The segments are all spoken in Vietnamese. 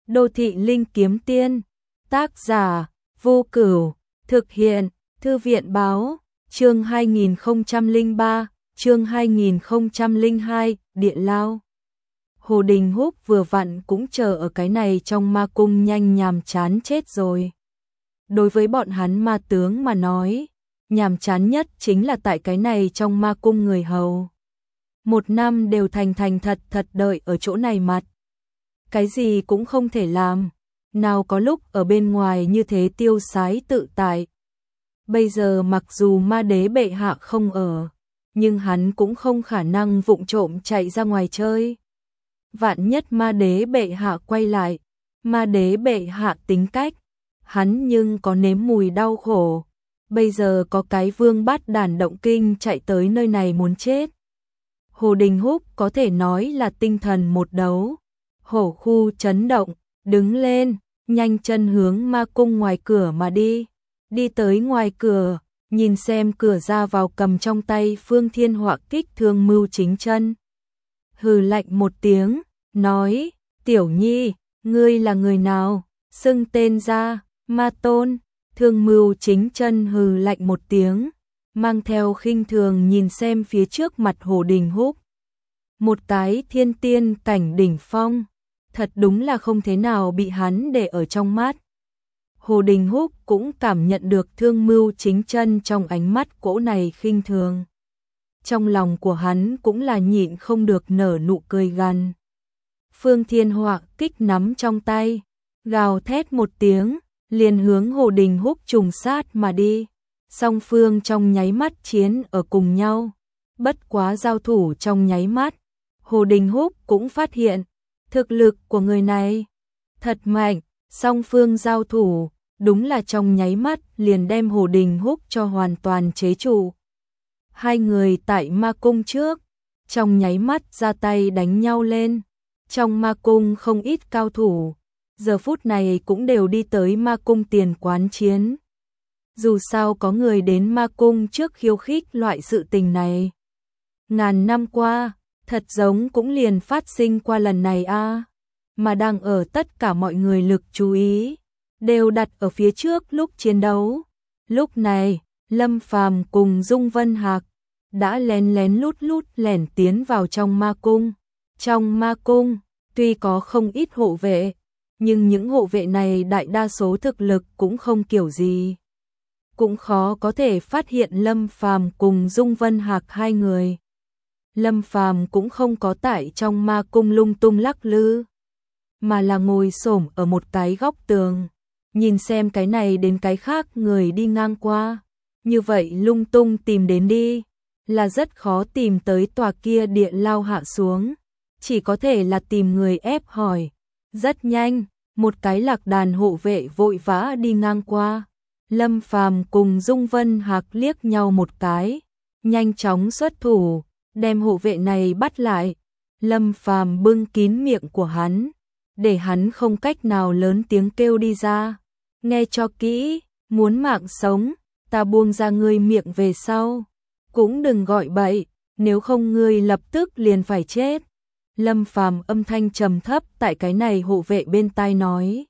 Đô thị linh kiếm tiên, tác giả, Vô Cửu, thực hiện, Thư viện báo, chương 2003, chương 2002, Địa Lao. Hồ Đình Húc vừa vặn cũng chờ ở cái này trong ma cung nhanh nhàm chán chết rồi. Đối với bọn hắn ma tướng mà nói, nhàm chán nhất chính là tại cái này trong ma cung người hầu. Một năm đều thành thật đợi ở chỗ này mặt. Cái gì cũng không thể làm, nào có lúc ở bên ngoài như thế tiêu sái tự tại. Bây giờ mặc dù ma đế bệ hạ không ở, nhưng hắn cũng không khả năng vụng trộm chạy ra ngoài chơi. Vạn nhất ma đế bệ hạ quay lại, ma đế bệ hạ tính cách, hắn nhưng có nếm mùi đau khổ. Bây giờ có cái vương bát đàn động kinh chạy tới nơi này muốn chết. Hồ Đình Húc có thể nói là tinh thần một đấu. Hổ khu chấn động, đứng lên, nhanh chân hướng ma cung ngoài cửa mà đi. Đi tới ngoài cửa, nhìn xem cửa ra vào cầm trong tay Phương Thiên Họa Kích Thương Mưu Chính Chân. Hừ lạnh một tiếng, nói, Tiểu Nhi, ngươi là người nào? Xưng tên ra, Ma Tôn. Thương Mưu Chính Chân hừ lạnh một tiếng, mang theo khinh thường nhìn xem phía trước mặt Hồ Đình Húc. Một cái thiên tiên cảnh đỉnh phong, thật đúng là không thế nào bị hắn để ở trong mắt. Hồ Đình Húc cũng cảm nhận được Thương Mưu Chính Chân trong ánh mắt cỗ này khinh thường. Trong lòng của hắn cũng là nhịn không được nở nụ cười gằn. Phương Thiên Họa Kích nắm trong tay, gào thét một tiếng, liền hướng Hồ Đình Húc trùng sát mà đi. Song phương trong nháy mắt chiến ở cùng nhau. Bất quá giao thủ trong nháy mắt, Hồ Đình Húc cũng phát hiện thực lực của người này thật mạnh. Song phương giao thủ, đúng là trong nháy mắt liền đem Hồ Đình Húc cho hoàn toàn chế trụ. Hai người tại ma cung trước, trong nháy mắt ra tay đánh nhau lên. Trong ma cung không ít cao thủ, giờ phút này cũng đều đi tới ma cung tiền quán chiến. Dù sao có người đến ma cung trước khiêu khích loại sự tình này. Ngàn năm qua, thật giống cũng liền phát sinh qua lần này a, mà đang ở tất cả mọi người lực chú ý đều đặt ở phía trước lúc chiến đấu. Lúc này, Lâm Phàm cùng Dung Vân Hạc đã lén lút lẻn tiến vào trong ma cung. Trong ma cung, tuy có không ít hộ vệ, nhưng những hộ vệ này đại đa số thực lực cũng không kiểu gì. Cũng khó có thể phát hiện Lâm Phàm cùng Dung Vân Hạc hai người. Lâm Phàm cũng không có tại trong ma cung lung tung lắc lư, mà là ngồi xổm ở một cái góc tường, nhìn xem cái này đến cái khác người đi ngang qua. Như vậy lung tung tìm đến đi, là rất khó tìm tới tòa kia địa lao hạ xuống, chỉ có thể là tìm người ép hỏi. Rất nhanh, một cái lạc đàn hộ vệ vội vã đi ngang qua. Lâm Phàm cùng Dung Vân Hạc liếc nhau một cái, nhanh chóng xuất thủ, đem hộ vệ này bắt lại. Lâm Phàm bưng kín miệng của hắn, để hắn không cách nào lớn tiếng kêu đi ra. Nghe cho kỹ, muốn mạng sống, ta buông ra ngươi miệng về sau. Cũng đừng gọi bậy, nếu không ngươi lập tức liền phải chết. Lâm Phàm âm thanh trầm thấp tại cái này hộ vệ bên tai nói.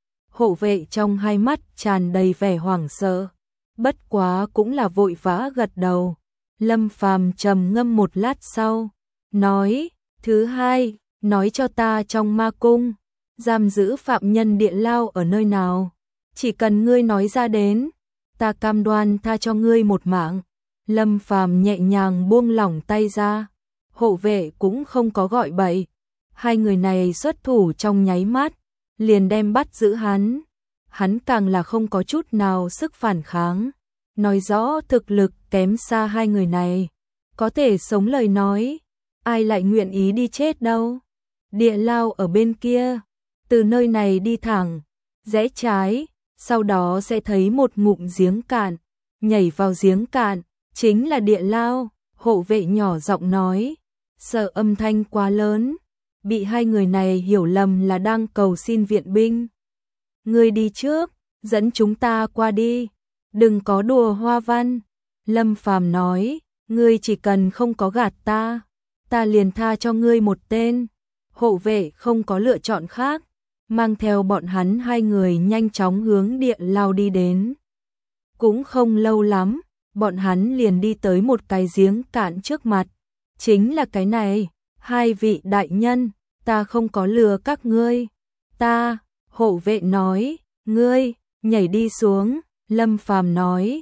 Hộ vệ trong hai mắt tràn đầy vẻ hoảng sợ, bất quá cũng là vội vã gật đầu. Lâm Phàm trầm ngâm một lát sau, nói, thứ hai, nói cho ta trong ma cung, giam giữ phạm nhân địa lao ở nơi nào, chỉ cần ngươi nói ra đến, ta cam đoan tha cho ngươi một mạng. Lâm Phàm nhẹ nhàng buông lỏng tay ra, hộ vệ cũng không có gọi bậy. Hai người này xuất thủ trong nháy mắt, liền đem bắt giữ hắn. Hắn càng là không có chút nào sức phản kháng, nói rõ thực lực kém xa hai người này. Có thể sống lời nói, ai lại nguyện ý đi chết đâu. Địa lao ở bên kia, từ nơi này đi thẳng, rẽ trái, sau đó sẽ thấy một ngụm giếng cạn, nhảy vào giếng cạn, chính là địa lao. Hộ vệ nhỏ giọng nói, sợ âm thanh quá lớn, bị hai người này hiểu lầm là đang cầu xin viện binh. Ngươi đi trước, dẫn chúng ta qua đi, đừng có đùa hoa văn. Lâm Phàm nói, ngươi chỉ cần không có gạt ta, ta liền tha cho ngươi một tên. Hộ vệ không có lựa chọn khác, mang theo bọn hắn hai người nhanh chóng hướng địa lao đi đến. Cũng không lâu lắm, bọn hắn liền đi tới một cái giếng cạn trước mặt. Chính là cái này, hai vị đại nhân, ta không có lừa các ngươi. Ta, hộ vệ nói, ngươi, nhảy đi xuống, Lâm Phàm nói,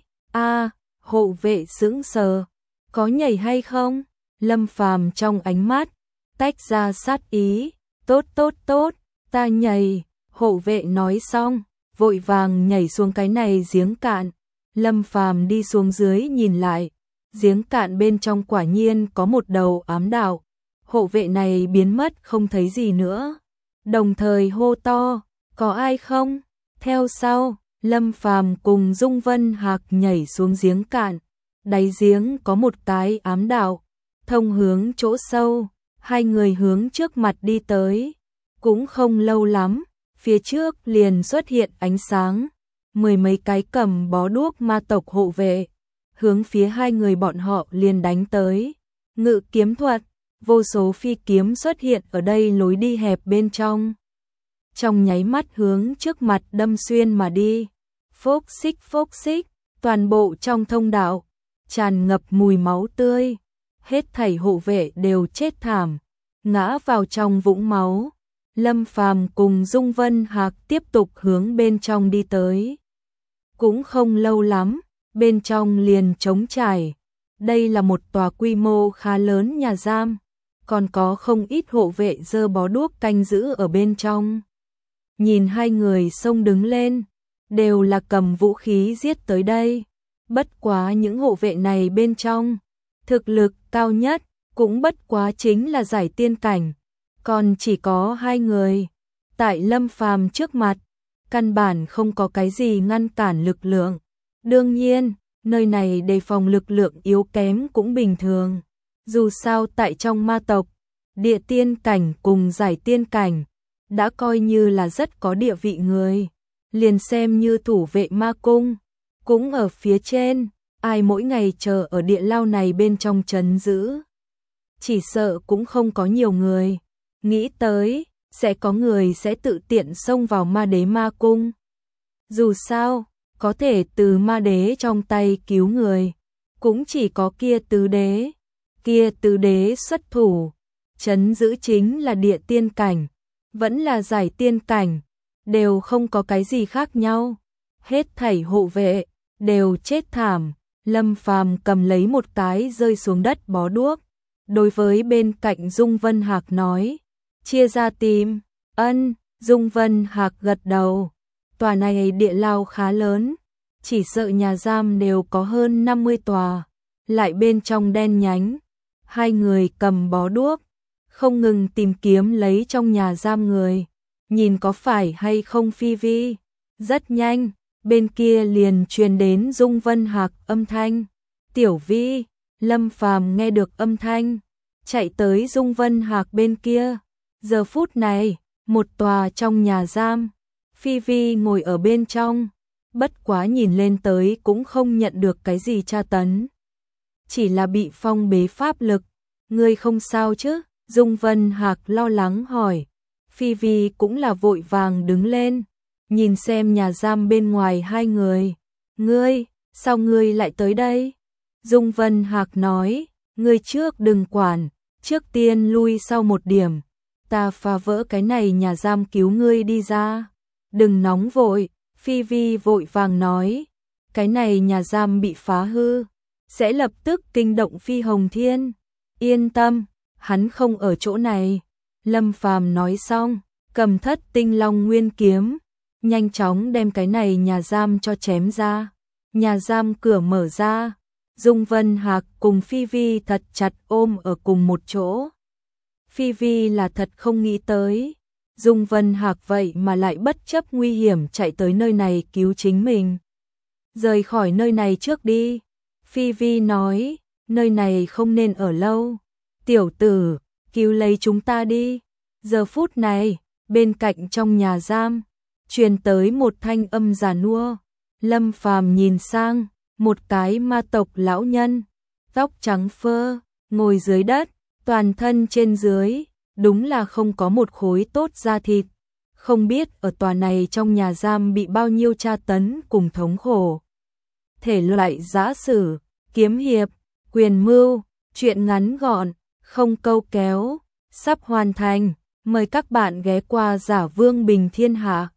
hộ vệ sững sờ, có nhảy hay không? Lâm Phàm trong ánh mắt, tách ra sát ý, tốt, ta nhảy, hộ vệ nói xong, vội vàng nhảy xuống cái này giếng cạn. Lâm Phàm đi xuống dưới nhìn lại, giếng cạn bên trong quả nhiên có một đầu ám đạo, hộ vệ này biến mất không thấy gì nữa. Đồng thời hô to, có ai không? Theo sau, Lâm Phàm cùng Dung Vân Hạc nhảy xuống giếng cạn, đáy giếng có một cái ám đạo, thông hướng chỗ sâu, hai người hướng trước mặt đi tới. Cũng không lâu lắm, phía trước liền xuất hiện ánh sáng, mười mấy cái cầm bó đuốc ma tộc hộ vệ, hướng phía hai người bọn họ liền đánh tới. Ngự kiếm thuật, vô số phi kiếm xuất hiện ở đây lối đi hẹp bên trong. Trong nháy mắt hướng trước mặt đâm xuyên mà đi. Phốc xích, toàn bộ trong thông đạo, tràn ngập mùi máu tươi. Hết thảy hộ vệ đều chết thảm, ngã vào trong vũng máu. Lâm Phàm cùng Dung Vân Hạc tiếp tục hướng bên trong đi tới. Cũng không lâu lắm, bên trong liền trống trải. Đây là một tòa quy mô khá lớn nhà giam, còn có không ít hộ vệ giơ bó đuốc canh giữ ở bên trong. Nhìn hai người xông đứng lên, đều là cầm vũ khí giết tới đây. Bất quá những hộ vệ này bên trong, thực lực cao nhất cũng bất quá chính là giải tiên cảnh, còn chỉ có hai người. Tại Lâm Phàm trước mặt, căn bản không có cái gì ngăn cản lực lượng. Đương nhiên, nơi này đề phòng lực lượng yếu kém cũng bình thường. Dù sao tại trong ma tộc, địa tiên cảnh cùng giải tiên cảnh đã coi như là rất có địa vị người. Liền xem như thủ vệ ma cung, cũng ở phía trên, ai mỗi ngày chờ ở địa lao này bên trong trấn giữ. Chỉ sợ cũng không có nhiều người nghĩ tới sẽ có người sẽ tự tiện xông vào ma đế ma cung. Dù sao, có thể từ ma đế trong tay cứu người, cũng chỉ có kia tứ đế. Kia tứ đế xuất thủ, trấn giữ chính là địa tiên cảnh, vẫn là giải tiên cảnh, đều không có cái gì khác nhau. Hết thảy hộ vệ đều chết thảm. Lâm Phàm cầm lấy một cái rơi xuống đất bó đuốc, đối với bên cạnh Dung Vân Hạc nói, chia ra tìm. Ân, Dung Vân Hạc gật đầu. Tòa này địa lao khá lớn, chỉ sợ nhà giam đều có hơn 50 tòa, lại bên trong đen nhánh. Hai người cầm bó đuốc, không ngừng tìm kiếm lấy trong nhà giam người, nhìn có phải hay không phi vi. Rất nhanh, bên kia liền truyền đến Dung Vân Hạc âm thanh. Tiểu Vi. Lâm Phàm nghe được âm thanh, chạy tới Dung Vân Hạc bên kia. Giờ phút này, một tòa trong nhà giam, Phi Vi ngồi ở bên trong, bất quá nhìn lên tới cũng không nhận được cái gì tra tấn, chỉ là bị phong bế pháp lực. Ngươi không sao chứ? Dung Vân Hạc lo lắng hỏi. Phi Vi cũng là vội vàng đứng lên, nhìn xem nhà giam bên ngoài hai người. Ngươi, sao ngươi lại tới đây? Dung Vân Hạc nói, ngươi trước đừng quản, trước tiên lui sau một điểm, ta phá vỡ cái này nhà giam cứu ngươi đi ra. Đừng nóng vội, Phi Vi vội vàng nói, cái này nhà giam bị phá hư, sẽ lập tức kinh động Phi Hồng Thiên. Yên tâm, hắn không ở chỗ này. Lâm Phàm nói xong, cầm Thất Tinh Long Nguyên kiếm, nhanh chóng đem cái này nhà giam cho chém ra. Nhà giam cửa mở ra, Dung Vân Hạc cùng Phi Vi thật chặt ôm ở cùng một chỗ. Phi Vi là thật không nghĩ tới, Dung Vân Hạc vậy mà lại bất chấp nguy hiểm chạy tới nơi này cứu chính mình. Rời khỏi nơi này trước đi. Phi Vi nói, nơi này không nên ở lâu. Tiểu tử, cứu lấy chúng ta đi. Giờ phút này, bên cạnh trong nhà giam, truyền tới một thanh âm già nua. Lâm Phàm nhìn sang, một cái ma tộc lão nhân, tóc trắng phơ, ngồi dưới đất, toàn thân trên dưới, đúng là không có một khối tốt da thịt, không biết ở tòa này trong nhà giam bị bao nhiêu tra tấn cùng thống khổ. Thể loại giã sử, kiếm hiệp, quyền mưu, truyện ngắn gọn, không câu kéo, sắp hoàn thành. Mời các bạn ghé qua Giả Vương Bình Thiên Hạ.